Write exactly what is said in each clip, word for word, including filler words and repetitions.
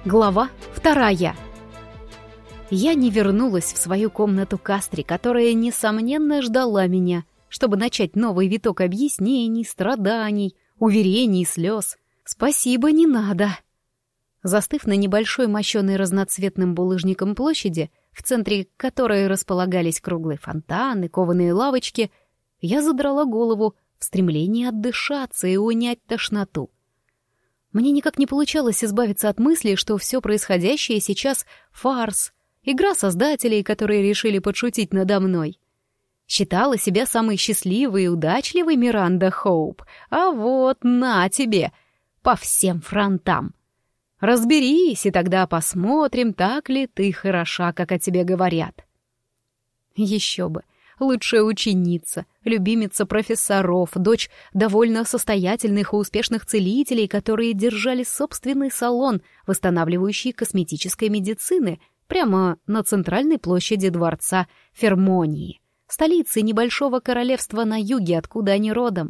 Глава вторая. Я не вернулась в свою комнату Кастри, которая, несомненно, ждала меня, чтобы начать новый виток объяснений, страданий, уверений и слез. Спасибо, не надо. Застыв на небольшой мощенной разноцветным булыжником площади, в центре которой располагались круглые фонтаны, кованые лавочки, я задрала голову в стремлении отдышаться и унять тошноту. Мне никак не получалось избавиться от мысли, что все происходящее сейчас — фарс, игра создателей, которые решили подшутить надо мной. Считала себя самой счастливой и удачливой Миранда Хоуп, а вот на тебе, по всем фронтам. Разберись, и тогда посмотрим, так ли ты хороша, как о тебе говорят. Еще бы. Лучшая ученица, любимица профессоров, дочь довольно состоятельных и успешных целителей, которые держали собственный салон, восстанавливающий косметической медицины, прямо на центральной площади дворца Фермонии, столицы небольшого королевства на юге, откуда они родом.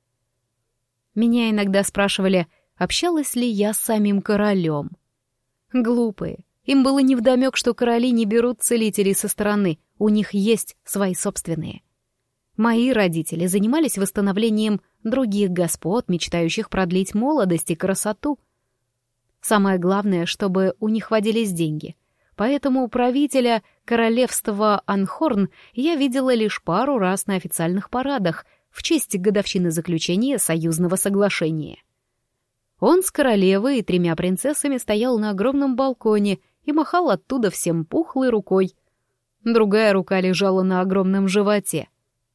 Меня иногда спрашивали, общалась ли я с самим королем. Глупые. Им было невдомек, что короли не берут целителей со стороны, у них есть свои собственные. Мои родители занимались восстановлением других господ, мечтающих продлить молодость и красоту. Самое главное, чтобы у них водились деньги. Поэтому правителя королевства Анхорн я видела лишь пару раз на официальных парадах в честь годовщины заключения союзного соглашения. Он с королевой и тремя принцессами стоял на огромном балконе и махал оттуда всем пухлой рукой. Другая рука лежала на огромном животе.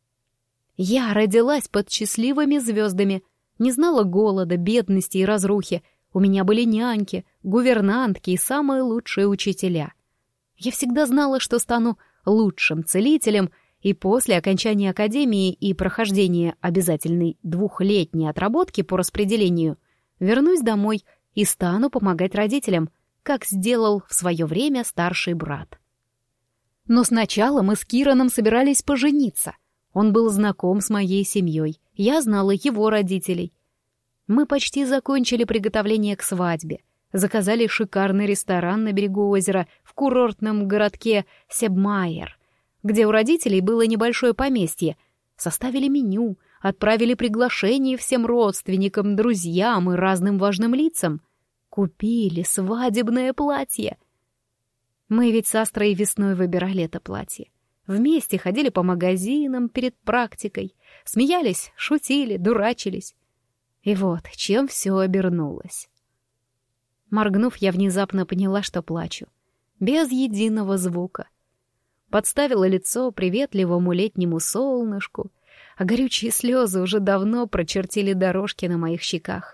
Я родилась под счастливыми звездами, не знала голода, бедности и разрухи. У меня были няньки, гувернантки и самые лучшие учителя. Я всегда знала, что стану лучшим целителем, и после окончания академии и прохождения обязательной двухлетней отработки по распределению вернусь домой и стану помогать родителям, как сделал в свое время старший брат. Но сначала мы с Кираном собирались пожениться. Он был знаком с моей семьей, я знала его родителей. Мы почти закончили приготовление к свадьбе, заказали шикарный ресторан на берегу озера в курортном городке Себмайер, где у родителей было небольшое поместье, составили меню, отправили приглашение всем родственникам, друзьям и разным важным лицам. Купили свадебное платье. Мы ведь с Астрой весной выбирали это платье. Вместе ходили по магазинам перед практикой, смеялись, шутили, дурачились. И вот чем все обернулось. Моргнув, я внезапно поняла, что плачу. Без единого звука. Подставила лицо приветливому летнему солнышку, а горючие слезы уже давно прочертили дорожки на моих щеках.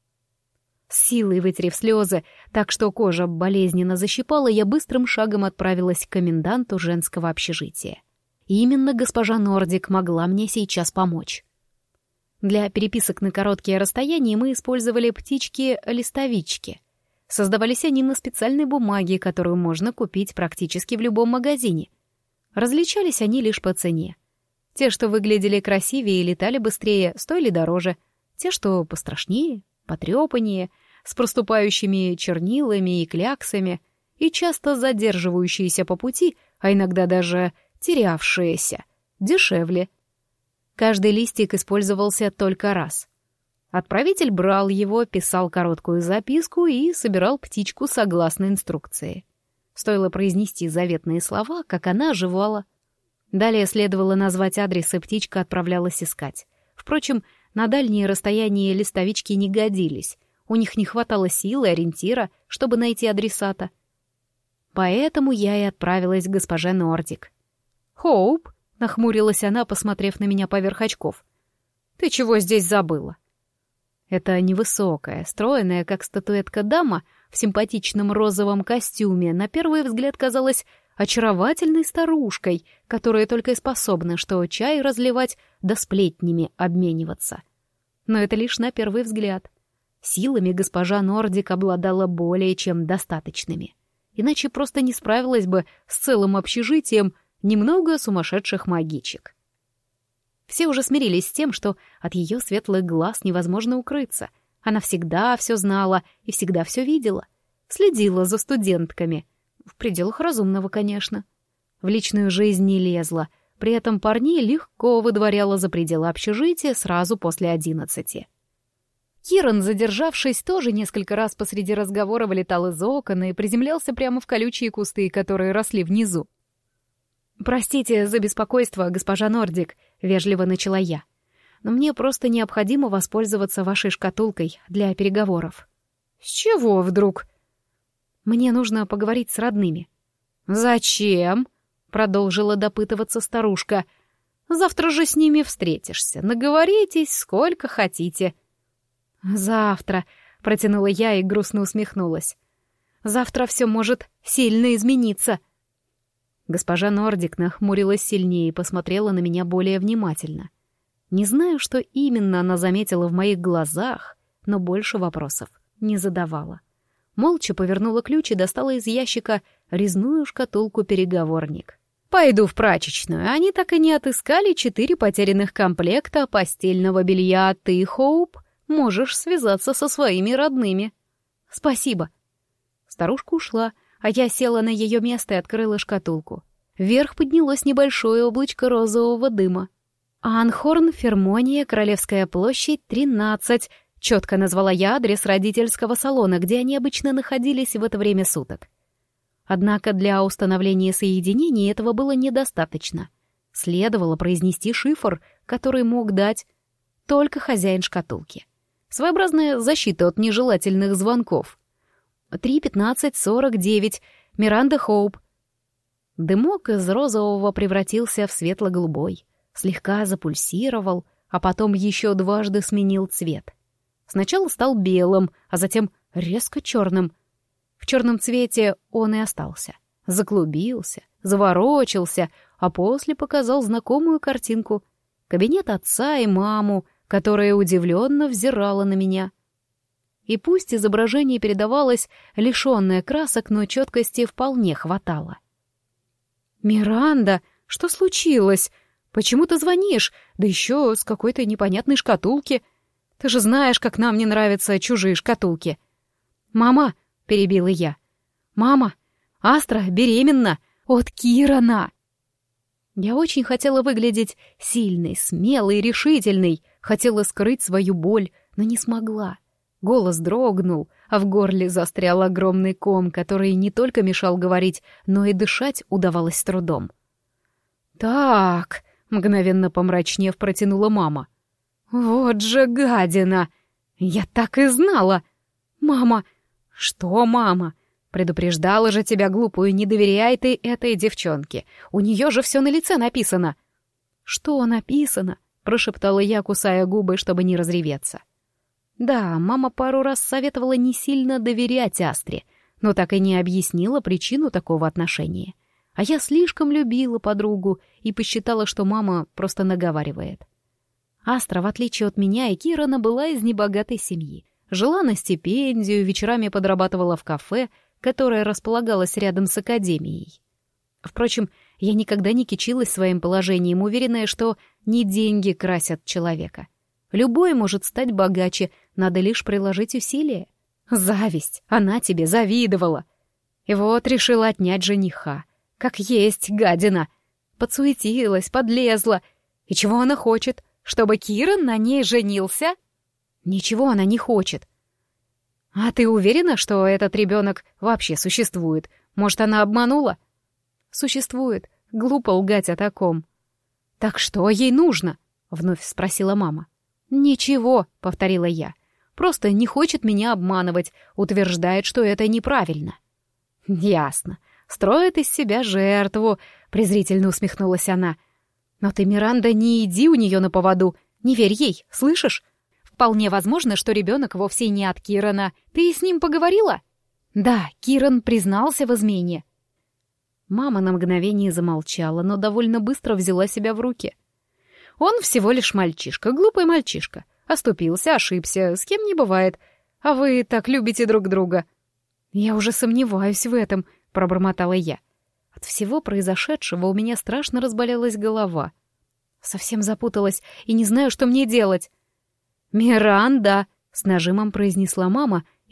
С силой вытерев слезы, так что кожа болезненно защипала, я быстрым шагом отправилась к коменданту женского общежития. И именно госпожа Нордик могла мне сейчас помочь. Для переписок на короткие расстояния мы использовали птички-листовички. Создавались они на специальной бумаге, которую можно купить практически в любом магазине. Различались они лишь по цене. Те, что выглядели красивее и летали быстрее, стоили дороже. Те, что пострашнее, потрепаннее, с проступающими чернилами и кляксами, и часто задерживающиеся по пути, а иногда даже терявшиеся, дешевле. Каждый листик использовался только раз. Отправитель брал его, писал короткую записку и собирал птичку согласно инструкции. Стоило произнести заветные слова, как она оживала. Далее следовало назвать адрес, и птичка отправлялась искать. Впрочем, на дальние расстояния листовички не годились. У них не хватало силы, ориентира, чтобы найти адресата. Поэтому я и отправилась к госпоже Нордик. «Хоуп», — нахмурилась она, посмотрев на меня поверх очков. «Ты чего здесь забыла?» Эта невысокая, стройная, как статуэтка дама в симпатичном розовом костюме на первый взгляд казалась очаровательной старушкой, которая только и способна что чай разливать да сплетнями обмениваться. Но это лишь на первый взгляд. Силами госпожа Нордик обладала более чем достаточными. Иначе просто не справилась бы с целым общежитием немного сумасшедших магичек. Все уже смирились с тем, что от ее светлых глаз невозможно укрыться. Она всегда все знала и всегда все видела. следила за студентками. В пределах разумного, конечно. В личную жизнь не лезла, при этом парней легко выдворяла за пределы общежития сразу после одиннадцати. Киран, задержавшись, тоже несколько раз посреди разговора вылетал из окон и приземлялся прямо в колючие кусты, которые росли внизу. «Простите за беспокойство, госпожа Нордик», — вежливо начала я. «Но мне просто необходимо воспользоваться вашей шкатулкой для переговоров». «С чего вдруг?» «Мне нужно поговорить с родными». «Зачем?» — продолжила допытываться старушка. «Завтра же с ними встретишься. Наговоритесь сколько хотите». «Завтра», — протянула я и грустно усмехнулась. «Завтра все может сильно измениться». Госпожа Нордик нахмурилась сильнее и посмотрела на меня более внимательно. Не знаю, что именно она заметила в моих глазах, но больше вопросов не задавала. Молча повернула ключ и достала из ящика резную шкатулку-переговорник. «Пойду в прачечную. Они так и не отыскали четыре потерянных комплекта постельного белья. Ты, Хоуп, можешь связаться со своими родными». «Спасибо». Старушка ушла, а я села на ее место и открыла шкатулку. Вверх поднялось небольшое облачко розового дыма. «Анхорн, Фермония, Королевская площадь, тринадцать», — четко назвала я адрес родительского салона, где они обычно находились в это время суток. Однако для установления соединений этого было недостаточно. Следовало произнести шифр, который мог дать только хозяин шкатулки. Своеобразная защита от нежелательных звонков. три пятнадцать сорок девять. Миранда Хоуп. Дымок из розового превратился в светло-голубой, слегка запульсировал, а потом еще дважды сменил цвет. Сначала стал белым, а затем резко черным. В черном цвете он и остался. Заклубился, заворочился, а после показал знакомую картинку. Кабинет отца и маму, которая удивленно взирала на меня. И пусть изображение передавалось лишенное красок, но четкости вполне хватало. «Миранда, что случилось? Почему ты звонишь? Да еще с какой-то непонятной шкатулки. Ты же знаешь, как нам не нравятся чужие шкатулки». «Мама», — перебила я, — «мама, Астра беременна от Кирана». Я очень хотела выглядеть сильной, смелой, решительной, хотела скрыть свою боль, но не смогла. Голос дрогнул, а в горле застрял огромный ком, который не только мешал говорить, но и дышать удавалось с трудом. «Так», — мгновенно помрачнев протянула мама. «Вот же гадина! Я так и знала! Мама!» «Что, мама? Предупреждала же тебя, глупую, не доверяй ты этой девчонке. У нее же все на лице написано». «Что написано?» — прошептала я, кусая губы, чтобы не разреветься. Да, мама пару раз советовала не сильно доверять Астре, но так и не объяснила причину такого отношения. А я слишком любила подругу и посчитала, что мама просто наговаривает. Астра, в отличие от меня и Кирана, была из небогатой семьи. Жила на стипендию, вечерами подрабатывала в кафе, которое располагалось рядом с академией. Впрочем, я никогда не кичилась своим положением, уверенная, что не деньги красят человека. Любой может стать богаче, надо лишь приложить усилия. Зависть, она тебе завидовала. И вот решила отнять жениха. Как есть, гадина. Подсуетилась, подлезла. И чего она хочет? Чтобы Киран на ней женился? Ничего она не хочет. А ты уверена, что этот ребенок вообще существует? Может, она обманула? Существует. Глупо лгать о таком. Так что ей нужно? Вновь спросила мама. «Ничего», — повторила я. «Просто не хочет меня обманывать, утверждает, что это неправильно». «Ясно. Строит из себя жертву», — презрительно усмехнулась она. «Но ты, Миранда, не иди у нее на поводу. Не верь ей, слышишь? Вполне возможно, что ребенок вовсе не от Кирана. Ты с ним поговорила?» «Да, Киран признался в измене». Мама на мгновение замолчала, но довольно быстро взяла себя в руки. «Он всего лишь мальчишка, глупый мальчишка. Оступился, ошибся, с кем не бывает. А вы так любите друг друга». «Я уже сомневаюсь в этом», — пробормотала я. От всего произошедшего у меня страшно разболелась голова. Совсем запуталась и не знаю, что мне делать. «Миранда», — с нажимом произнесла мама,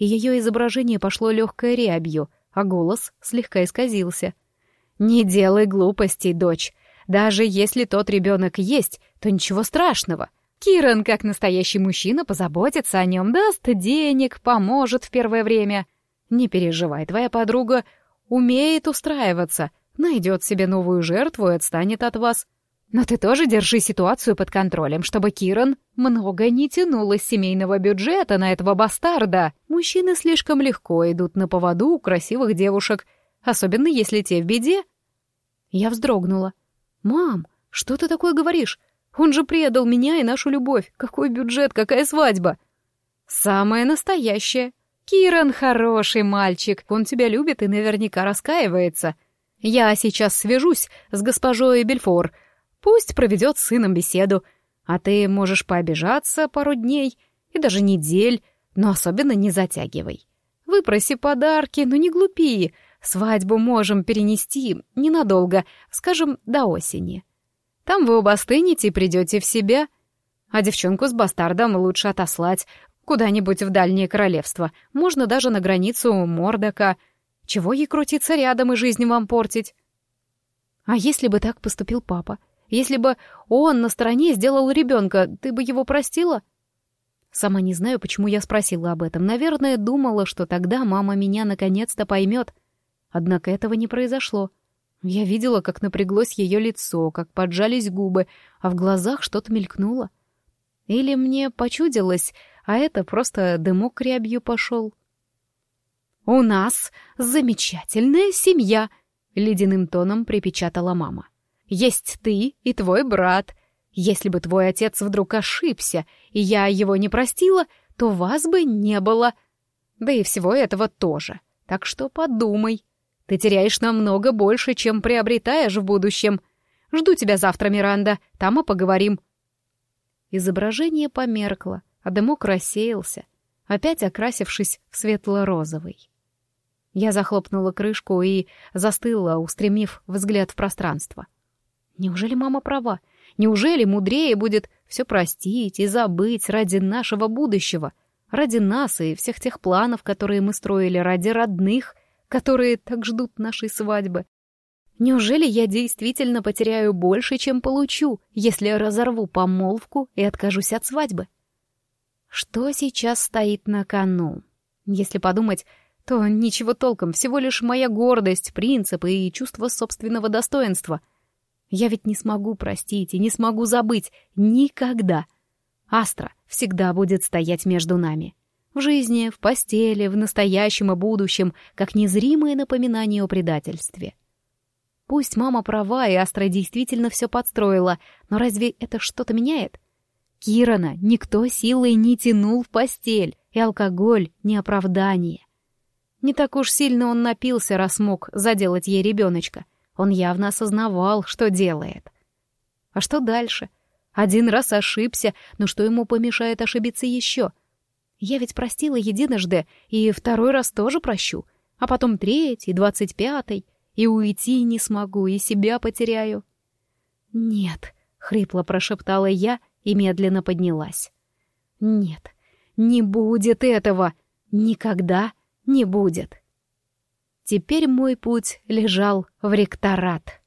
и ее изображение пошло легкой рябью, а голос слегка исказился. «Не делай глупостей, дочь. Даже если тот ребенок есть, то ничего страшного. Киран, как настоящий мужчина, позаботится о нем, даст денег, поможет в первое время. Не переживай, твоя подруга умеет устраиваться, найдет себе новую жертву и отстанет от вас. Но ты тоже держи ситуацию под контролем, чтобы Киран много не тянул из семейного бюджета на этого бастарда. Мужчины слишком легко идут на поводу у красивых девушек, особенно если те в беде». Я вздрогнула. «Мам, что ты такое говоришь? Он же предал меня и нашу любовь. Какой бюджет, какая свадьба?» «Самое настоящее. Киран хороший мальчик, он тебя любит и наверняка раскаивается. Я сейчас свяжусь с госпожой Бельфор. Пусть проведет с сыном беседу. А ты можешь пообижаться пару дней и даже недель, но особенно не затягивай. Выпроси подарки, но не глупи. Свадьбу можем перенести ненадолго, скажем, до осени. Там вы оба остынете и придете в себя. А девчонку с бастардом лучше отослать куда-нибудь в дальнее королевство. Можно даже на границу Мордока. Чего ей крутиться рядом и жизнь вам портить?» «А если бы так поступил папа? Если бы он на стороне сделал ребенка, ты бы его простила?» Сама не знаю, почему я спросила об этом. Наверное, думала, что тогда мама меня наконец-то поймет. Однако этого не произошло. Я видела, как напряглось ее лицо, как поджались губы, а в глазах что-то мелькнуло. Или мне почудилось, а это просто дымок рябью пошел. «У нас замечательная семья», — ледяным тоном припечатала мама. «Есть ты и твой брат. Если бы твой отец вдруг ошибся, и я его не простила, то вас бы не было. Да и всего этого тоже. Так что подумай. Ты теряешь намного больше, чем приобретаешь в будущем. Жду тебя завтра, Миранда, там и поговорим». Изображение померкло, а дымок рассеялся, опять окрасившись в светло-розовый. Я захлопнула крышку и застыла, устремив взгляд в пространство. Неужели мама права? Неужели мудрее будет все простить и забыть ради нашего будущего, ради нас и всех тех планов, которые мы строили, ради родных, которые так ждут нашей свадьбы? Неужели я действительно потеряю больше, чем получу, если разорву помолвку и откажусь от свадьбы? Что сейчас стоит на кону? Если подумать, то ничего толком, всего лишь моя гордость, принципы и чувство собственного достоинства. Я ведь не смогу простить и не смогу забыть никогда. Астра всегда будет стоять между нами. В жизни, в постели, в настоящем и будущем, как незримое напоминание о предательстве. Пусть мама права, и Астра действительно все подстроила, но разве это что-то меняет? Кирана никто силой не тянул в постель, и алкоголь — не оправдание. Не так уж сильно он напился, раз мог заделать ей ребеночка. Он явно осознавал, что делает. А что дальше? Один раз ошибся, но что ему помешает ошибиться еще? Я ведь простила единожды, и второй раз тоже прощу, а потом третий, двадцать пятый, и уйти не смогу, и себя потеряю. «Нет», — хрипло прошептала я и медленно поднялась. «Нет, не будет этого, никогда не будет». Теперь мой путь лежал в ректорат.